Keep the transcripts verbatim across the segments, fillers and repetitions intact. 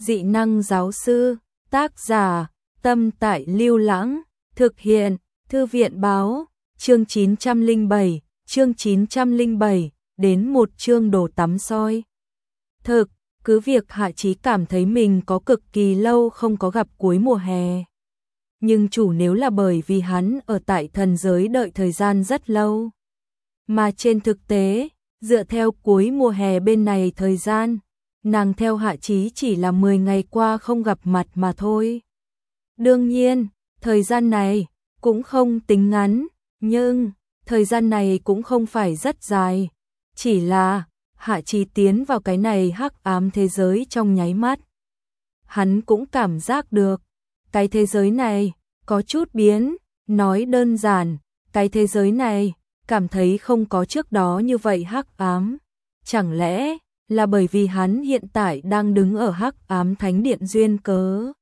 dị năng giáo sư, tác giả, Tâm Tại Lưu Lãng, thực hiện, Thư viện báo, chương chín trăm lẻ bảy, chương chín trăm lẻ bảy, đến một chương đồ tắm soi. Thực, cứ việc Hạ Chí cảm thấy mình có cực kỳ lâu không có gặp cuối mùa hè. Nhưng chủ nếu là bởi vì hắn ở tại thần giới đợi thời gian rất lâu. Mà trên thực tế, dựa theo cuối mùa hè bên này thời gian, nàng theo Hạ Chí chỉ là mười ngày qua không gặp mặt mà thôi. Đương nhiên, thời gian này cũng không tính ngắn, nhưng thời gian này cũng không phải rất dài. Chỉ là Hạ Chí tiến vào cái này hắc ám thế giới trong nháy mắt. Hắn cũng cảm giác được, cái thế giới này có chút biến, nói đơn giản, cái thế giới này cảm thấy không có trước đó như vậy hắc ám. Chẳng lẽ là bởi vì hắn hiện tại đang đứng ở hắc ám thánh điện duyên cớ?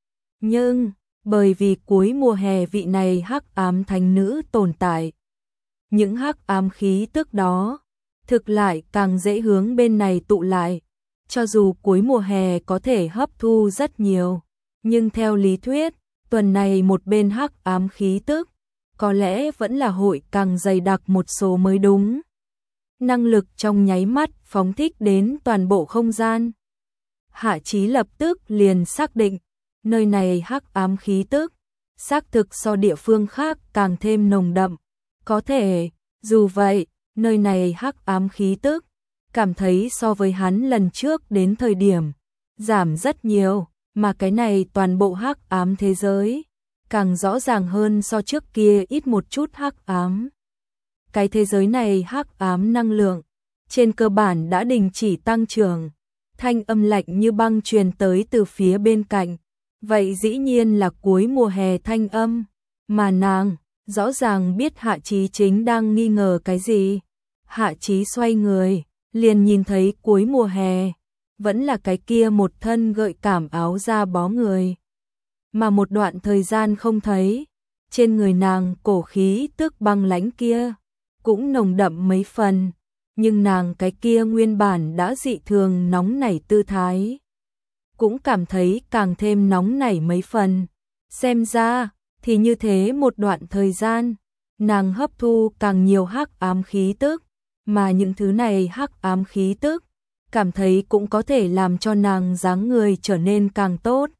Nhưng bởi vì cuối mùa hè vị này hắc ám thánh nữ tồn tại, những hắc ám khí tức đó thực lại càng dễ hướng bên này tụ lại. Cho dù cuối mùa hè có thể hấp thu rất nhiều, nhưng theo lý thuyết, tuần này một bên hắc ám khí tức có lẽ vẫn là hội càng dày đặc một số mới đúng. Năng lực trong nháy mắt phóng thích đến toàn bộ không gian. Hạ Chí lập tức liền xác định, nơi này hắc ám khí tức xác thực so địa phương khác càng thêm nồng đậm. Có thể, dù vậy, nơi này hắc ám khí tức cảm thấy so với hắn lần trước đến thời điểm giảm rất nhiều, mà cái này toàn bộ hắc ám thế giới càng rõ ràng hơn so trước kia ít một chút hắc ám. Cái thế giới này hắc ám năng lượng trên cơ bản đã đình chỉ tăng trưởng. Thanh âm lạnh như băng truyền tới từ phía bên cạnh. Vậy dĩ nhiên là cuối mùa hè thanh âm, mà nàng rõ ràng biết Hạ Chí chính đang nghi ngờ cái gì. Hạ Chí xoay người, liền nhìn thấy cuối mùa hè vẫn là cái kia một thân gợi cảm áo da bó người. Mà một đoạn thời gian không thấy, trên người nàng cổ khí tức băng lãnh kia cũng nồng đậm mấy phần, nhưng nàng cái kia nguyên bản đã dị thường nóng nảy tư thái cũng cảm thấy càng thêm nóng nảy mấy phần. Xem ra thì như thế một đoạn thời gian, nàng hấp thu càng nhiều hắc ám khí tức, mà những thứ này hắc ám khí tức cảm thấy cũng có thể làm cho nàng dáng người trở nên càng tốt.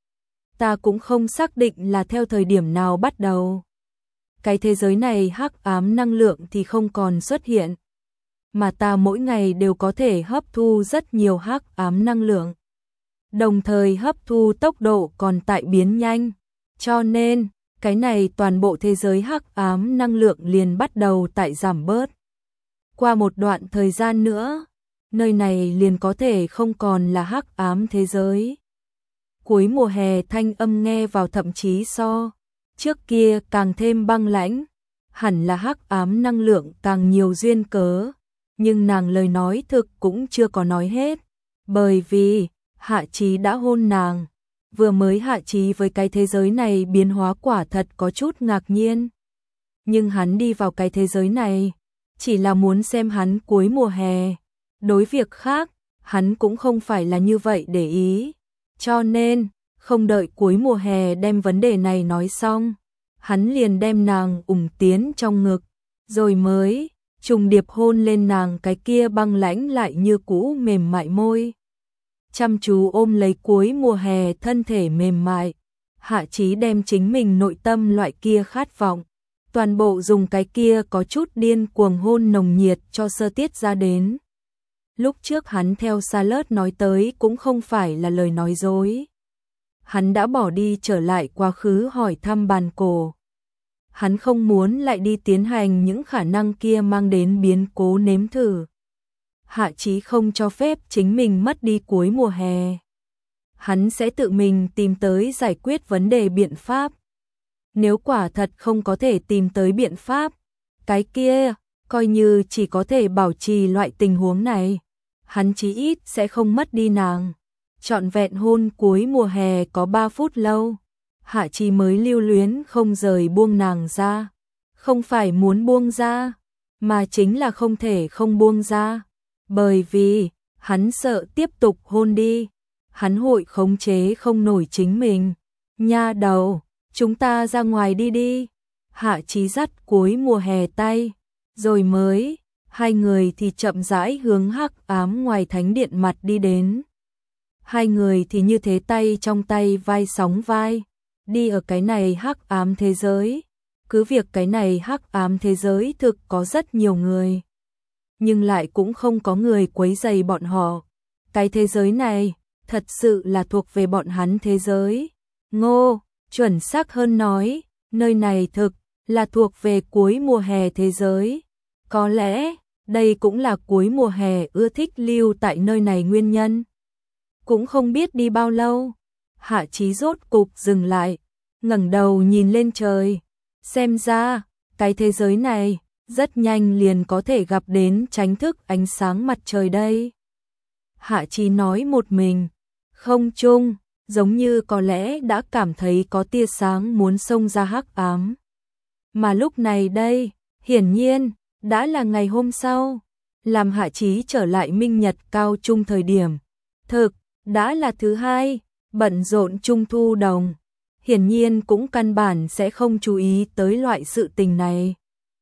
Ta cũng không xác định là theo thời điểm nào bắt đầu. Cái thế giới này hắc ám năng lượng thì không còn xuất hiện, mà ta mỗi ngày đều có thể hấp thu rất nhiều hắc ám năng lượng. Đồng thời hấp thu tốc độ còn tại biến nhanh, cho nên cái này toàn bộ thế giới hắc ám năng lượng liền bắt đầu tại giảm bớt. Qua một đoạn thời gian nữa, nơi này liền có thể không còn là hắc ám thế giới. Cuối mùa hè thanh âm nghe vào thậm chí so trước kia càng thêm băng lãnh, hẳn là hắc ám năng lượng càng nhiều duyên cớ, nhưng nàng lời nói thực cũng chưa có nói hết, bởi vì Hạ Chí đã hôn nàng. Vừa mới Hạ Chí với cái thế giới này biến hóa quả thật có chút ngạc nhiên. Nhưng hắn đi vào cái thế giới này chỉ là muốn xem hắn cuối mùa hè. Đối việc khác, hắn cũng không phải là như vậy để ý. Cho nên, không đợi cuối mùa hè đem vấn đề này nói xong, hắn liền đem nàng ủng tiến trong ngực, rồi mới trùng điệp hôn lên nàng cái kia băng lãnh lại như cũ mềm mại môi. Chăm chú ôm lấy cuối mùa hè thân thể mềm mại, Hạ Chí đem chính mình nội tâm loại kia khát vọng, toàn bộ dùng cái kia có chút điên cuồng hôn nồng nhiệt cho sơ tiết ra đến. Lúc trước hắn theo Charlotte nói tới cũng không phải là lời nói dối. Hắn đã bỏ đi trở lại quá khứ hỏi thăm bàn cổ. Hắn không muốn lại đi tiến hành những khả năng kia mang đến biến cố nếm thử. Hạ Chí không cho phép chính mình mất đi cuối mùa hè. Hắn sẽ tự mình tìm tới giải quyết vấn đề biện pháp. Nếu quả thật không có thể tìm tới biện pháp, cái kia, coi như chỉ có thể bảo trì loại tình huống này, hắn chí ít sẽ không mất đi nàng. Trọn vẹn hôn cuối mùa hè có ba phút lâu, Hạ Chí mới lưu luyến không rời buông nàng ra. Không phải muốn buông ra, mà chính là không thể không buông ra. Bởi vì, hắn sợ tiếp tục hôn đi, hắn hội khống chế không nổi chính mình. Nha đầu, chúng ta ra ngoài đi đi. Hạ Chí dắt cuối mùa hè tay, rồi mới, hai người thì chậm rãi hướng hắc ám ngoài thánh điện mặt đi đến. Hai người thì như thế tay trong tay vai sóng vai, đi ở cái này hắc ám thế giới. Cứ việc cái này hắc ám thế giới thực có rất nhiều người, nhưng lại cũng không có người quấy rầy bọn họ. Cái thế giới này, thật sự là thuộc về bọn hắn thế giới. Ngô, chuẩn xác hơn nói, nơi này thực là thuộc về cuối mùa hè thế giới. Có lẽ, đây cũng là cuối mùa hè ưa thích lưu tại nơi này nguyên nhân. Cũng không biết đi bao lâu, Hạ Chí rốt cục dừng lại, ngẩng đầu nhìn lên trời. Xem ra, cái thế giới này, rất nhanh liền có thể gặp đến tránh thức ánh sáng mặt trời đây. Hạ Chí nói một mình, không chung, giống như có lẽ đã cảm thấy có tia sáng muốn xông ra hắc ám. Mà lúc này đây, hiển nhiên, đã là ngày hôm sau, làm Hạ Chí trở lại Minh Nhật cao trung thời điểm. Thực, đã là thứ hai, bận rộn trung thu đồng. Hiển nhiên cũng căn bản sẽ không chú ý tới loại sự tình này.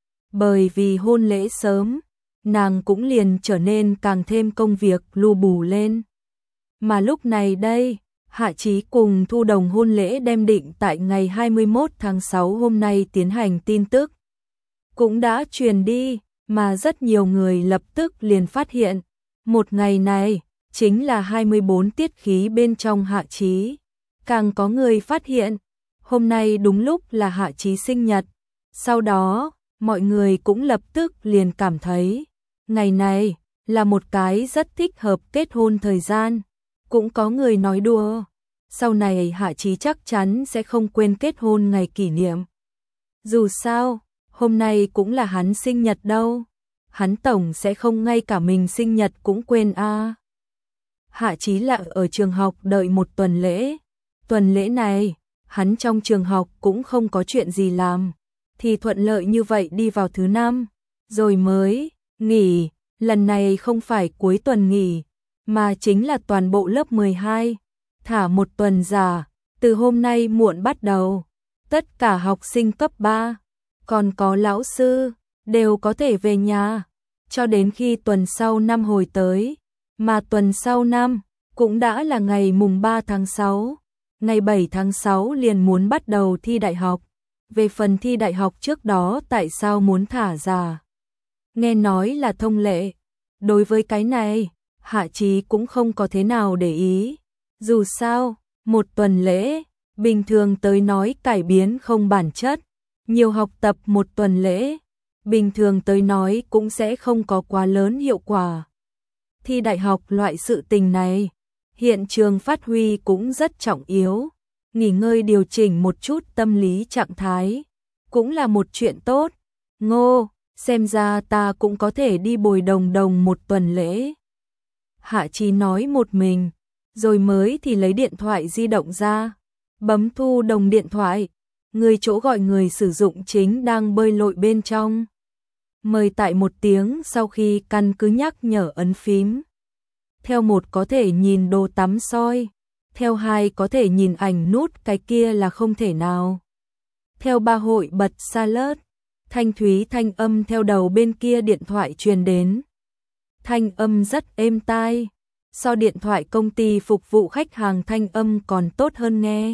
Bởi vì hôn lễ sớm, nàng cũng liền trở nên càng thêm công việc lu bù lên. Mà lúc này đây, Hạ Chí cùng Thu Đồng hôn lễ đem định tại ngày hai mươi mốt tháng sáu hôm nay tiến hành tin tức. Cũng đã truyền đi, mà rất nhiều người lập tức liền phát hiện. Một ngày này, chính là hai mươi bốn tiết khí bên trong Hạ Chí. Càng có người phát hiện, hôm nay đúng lúc là Hạ Chí sinh nhật. Sau đó, mọi người cũng lập tức liền cảm thấy, ngày này là một cái rất thích hợp kết hôn thời gian. Cũng có người nói đùa, sau này Hạ Chí chắc chắn sẽ không quên kết hôn ngày kỷ niệm. Dù sao, hôm nay cũng là hắn sinh nhật đâu, hắn tổng sẽ không ngay cả mình sinh nhật cũng quên a. À. Hạ Chí là ở trường học đợi một tuần lễ. Tuần lễ này, hắn trong trường học cũng không có chuyện gì làm, thì thuận lợi như vậy đi vào thứ năm, rồi mới nghỉ. Lần này không phải cuối tuần nghỉ, mà chính là toàn bộ lớp mười hai, thả một tuần giả, từ hôm nay muộn bắt đầu. Tất cả học sinh cấp ba, còn có lão sư, đều có thể về nhà, cho đến khi tuần sau năm hồi tới. Mà tuần sau năm, cũng đã là ngày mùng ba tháng sáu, ngày bảy tháng sáu liền muốn bắt đầu thi đại học. Về phần thi đại học trước đó tại sao muốn thả giả? Nghe nói là thông lệ. Đối với cái này, Hạ Chí cũng không có thế nào để ý. Dù sao, một tuần lễ, bình thường tới nói cải biến không bản chất. Nhiều học tập một tuần lễ, bình thường tới nói cũng sẽ không có quá lớn hiệu quả. Thi đại học loại sự tình này, hiện trường phát huy cũng rất trọng yếu. Nghỉ ngơi điều chỉnh một chút tâm lý trạng thái, cũng là một chuyện tốt. Ngô, xem ra ta cũng có thể đi bồi Đồng Đồng một tuần lễ. Hạ Chí nói một mình, rồi mới thì lấy điện thoại di động ra, bấm Thu Đồng điện thoại. Người chỗ gọi người sử dụng chính đang bơi lội bên trong. Mời tại một tiếng sau khi căn cứ nhắc nhở ấn phím. Theo một có thể nhìn đồ tắm soi, theo hai có thể nhìn ảnh nút cái kia là không thể nào. Theo ba hội bật salad, thanh thúy thanh âm theo đầu bên kia điện thoại truyền đến. Thanh âm rất êm tai, so điện thoại công ty phục vụ khách hàng thanh âm còn tốt hơn nghe.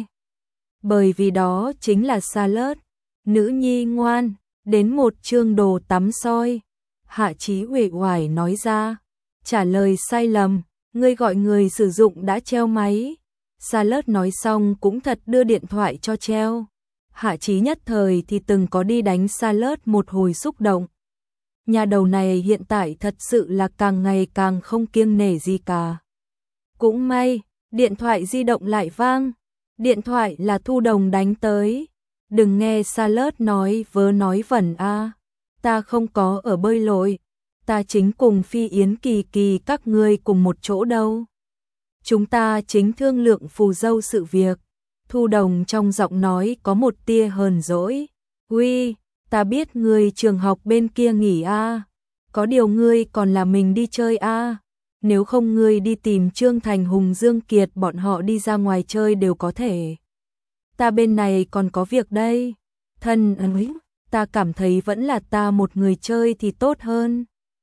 Bởi vì đó chính là salad, nữ nhi ngoan, đến một chương đồ tắm soi. Hạ Chí uể oải nói ra, trả lời sai lầm, ngươi gọi người sử dụng đã treo máy. Salad nói xong cũng thật đưa điện thoại cho treo. Hạ Chí nhất thời thì từng có đi đánh Salad một hồi xúc động. Nhà đầu này hiện tại thật sự là càng ngày càng không kiêng nể gì cả. Cũng may, điện thoại di động lại vang. Điện thoại là Thu Đồng đánh tới. Đừng nghe Salad nói vớ nói vẩn a. Ta không có ở bơi lội, ta chính cùng Phi Yến Kỳ Kỳ các ngươi cùng một chỗ đâu. Chúng ta chính thương lượng phù dâu sự việc. Thu Đồng trong giọng nói có một tia hờn dỗi. Uy, ta biết ngươi trường học bên kia nghỉ a, có điều ngươi còn là mình đi chơi a. nếu không ngươi đi tìm Trương Thành Hùng Dương Kiệt bọn họ đi ra ngoài chơi đều có thể. Ta bên này còn có việc đây. Thân ơi, ta cảm thấy vẫn là ta một người chơi thì tốt hơn.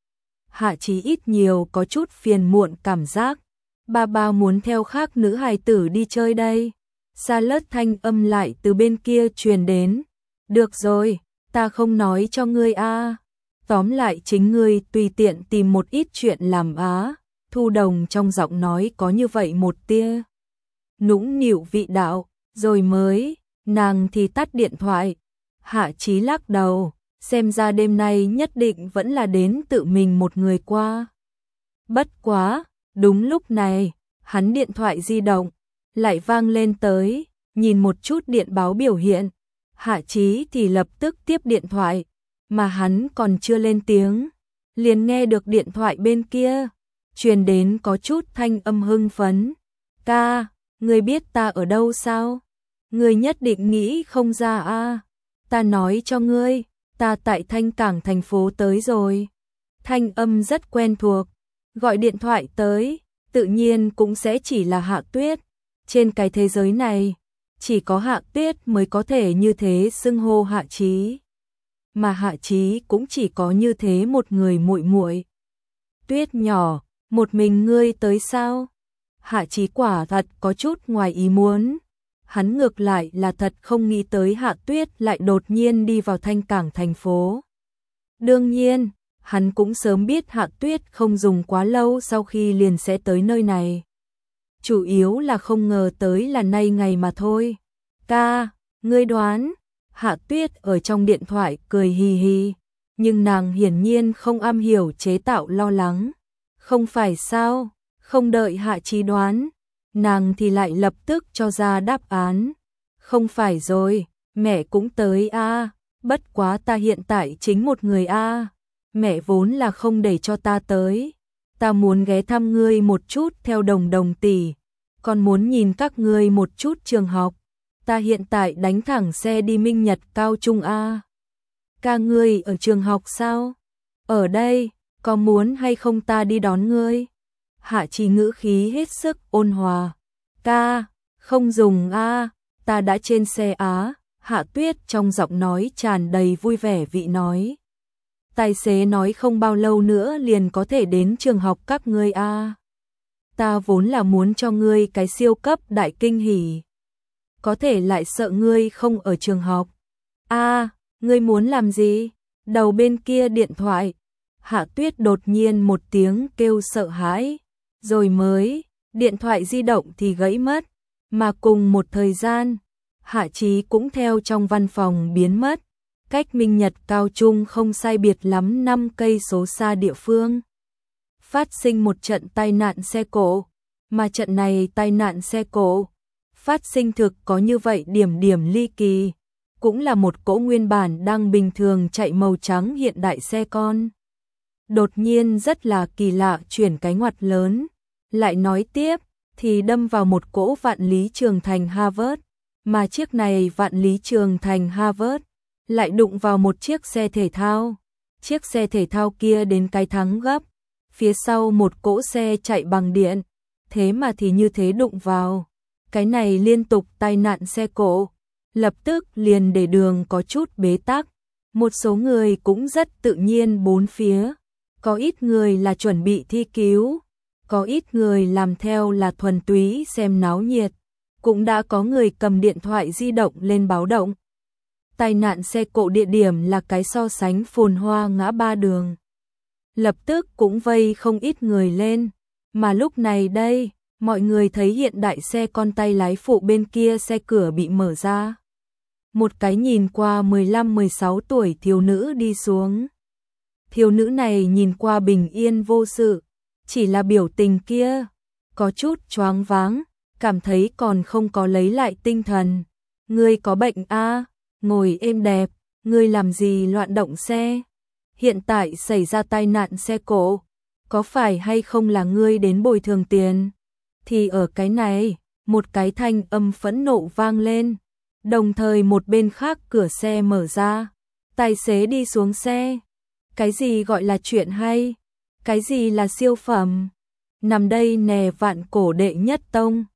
Hạ Chí ít nhiều có chút phiền muộn cảm giác. Ba ba muốn theo khác nữ hài tử đi chơi đây. Sa Lớt thanh âm lại từ bên kia truyền đến. Được rồi, ta không nói cho ngươi a. Tóm lại chính ngươi tùy tiện tìm một ít chuyện làm á. Thu Đồng trong giọng nói có như vậy một tia nũng nịu vị đạo, rồi mới, nàng thì tắt điện thoại. Hạ Chí lắc đầu, xem ra đêm nay nhất định vẫn là đến tự mình một người qua. Bất quá, đúng lúc này, hắn điện thoại di động lại vang lên tới, nhìn một chút điện báo biểu hiện, Hạ Chí thì lập tức tiếp điện thoại, mà hắn còn chưa lên tiếng, liền nghe được điện thoại bên kia truyền đến có chút thanh âm hưng phấn. Ca, ngươi biết ta ở đâu sao? Ngươi nhất định nghĩ không ra a. Ta nói cho ngươi, ta tại Thanh Cảng thành phố tới rồi. Thanh âm rất quen thuộc, gọi điện thoại tới, tự nhiên cũng sẽ chỉ là Hạ Tuyết. Trên cái thế giới này, chỉ có Hạ Tuyết mới có thể như thế xưng hô Hạ Chí. Mà Hạ Chí cũng chỉ có như thế một người muội muội. Tuyết nhỏ, một mình ngươi tới sao? Hạ Chí quả thật có chút ngoài ý muốn. Hắn ngược lại là thật không nghĩ tới Hạ Tuyết lại đột nhiên đi vào Thanh Cảng thành phố. Đương nhiên, hắn cũng sớm biết Hạ Tuyết không dùng quá lâu sau khi liền sẽ tới nơi này. Chủ yếu là không ngờ tới là nay ngày mà thôi. Ca, ngươi đoán? Hạ Tuyết ở trong điện thoại cười hì hì, nhưng nàng hiển nhiên không am hiểu chế tạo lo lắng. Không phải sao? Không đợi Hạ Chí đoán, nàng thì lại lập tức cho ra đáp án. Không phải rồi, mẹ cũng tới a, bất quá ta hiện tại chính một người a. Mẹ vốn là không để cho ta tới. Ta muốn ghé thăm ngươi một chút theo Đồng Đồng tỷ, còn muốn nhìn các ngươi một chút trường học. Ta hiện tại đánh thẳng xe đi Minh Nhật Cao Trung a. Ca ngươi ở trường học sao? Ở đây, có muốn hay không ta đi đón ngươi? Hạ Chí ngữ khí hết sức ôn hòa. Ca, không dùng a, ta đã trên xe á. Hạ Tuyết trong giọng nói tràn đầy vui vẻ vị nói. Tài xế nói không bao lâu nữa liền có thể đến trường học các ngươi a. Ta vốn là muốn cho ngươi cái siêu cấp đại kinh hỉ. Có thể lại sợ ngươi không ở trường học. A, ngươi muốn làm gì? Đầu bên kia điện thoại, Hạ Tuyết đột nhiên một tiếng kêu sợ hãi, rồi mới, điện thoại di động thì gãy mất, mà cùng một thời gian, Hạ Chí cũng theo trong văn phòng biến mất, cách Minh Nhật Cao Trung không sai biệt lắm năm cây số xa địa phương. Phát sinh một trận tai nạn xe cộ, mà trận này tai nạn xe cộ phát sinh thực có như vậy điểm điểm ly kỳ, cũng là một cỗ nguyên bản đang bình thường chạy màu trắng hiện đại xe con. Đột nhiên rất là kỳ lạ chuyển cái ngoặt lớn, lại nói tiếp thì đâm vào một cỗ Vạn Lý Trường Thành Harvard, mà chiếc này Vạn Lý Trường Thành Harvard lại đụng vào một chiếc xe thể thao. Chiếc xe thể thao kia đến cái thắng gấp, phía sau một cỗ xe chạy bằng điện, thế mà thì như thế đụng vào. Cái này liên tục tai nạn xe cộ, lập tức liền để đường có chút bế tắc. Một số người cũng rất tự nhiên bốn phía, có ít người là chuẩn bị thi cứu, có ít người làm theo là thuần túy xem náo nhiệt, cũng đã có người cầm điện thoại di động lên báo động. Tai nạn xe cộ địa điểm là cái so sánh phồn hoa ngã ba đường. Lập tức cũng vây không ít người lên, mà lúc này đây, mọi người thấy hiện đại xe con tay lái phụ bên kia xe cửa bị mở ra. Một cái nhìn qua mười lăm mười sáu tuổi thiếu nữ đi xuống. Thiếu nữ này nhìn qua bình yên vô sự, chỉ là biểu tình kia có chút choáng váng, cảm thấy còn không có lấy lại tinh thần. Ngươi có bệnh a? Ngồi êm đẹp, ngươi làm gì loạn động xe? Hiện tại xảy ra tai nạn xe cộ, có phải hay không là ngươi đến bồi thường tiền? Thì ở cái này, một cái thanh âm phẫn nộ vang lên, đồng thời một bên khác cửa xe mở ra, tài xế đi xuống xe. Cái gì gọi là chuyện hay? Cái gì là siêu phẩm? nằm đây nè vạn cổ đệ nhất tông.